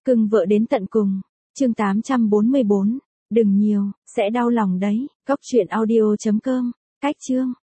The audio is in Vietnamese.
Cưng vợ đến tận cùng. Chương 844. Đừng nhiều, sẽ đau lòng đấy. Cốc truyện audio.com. Cách chương.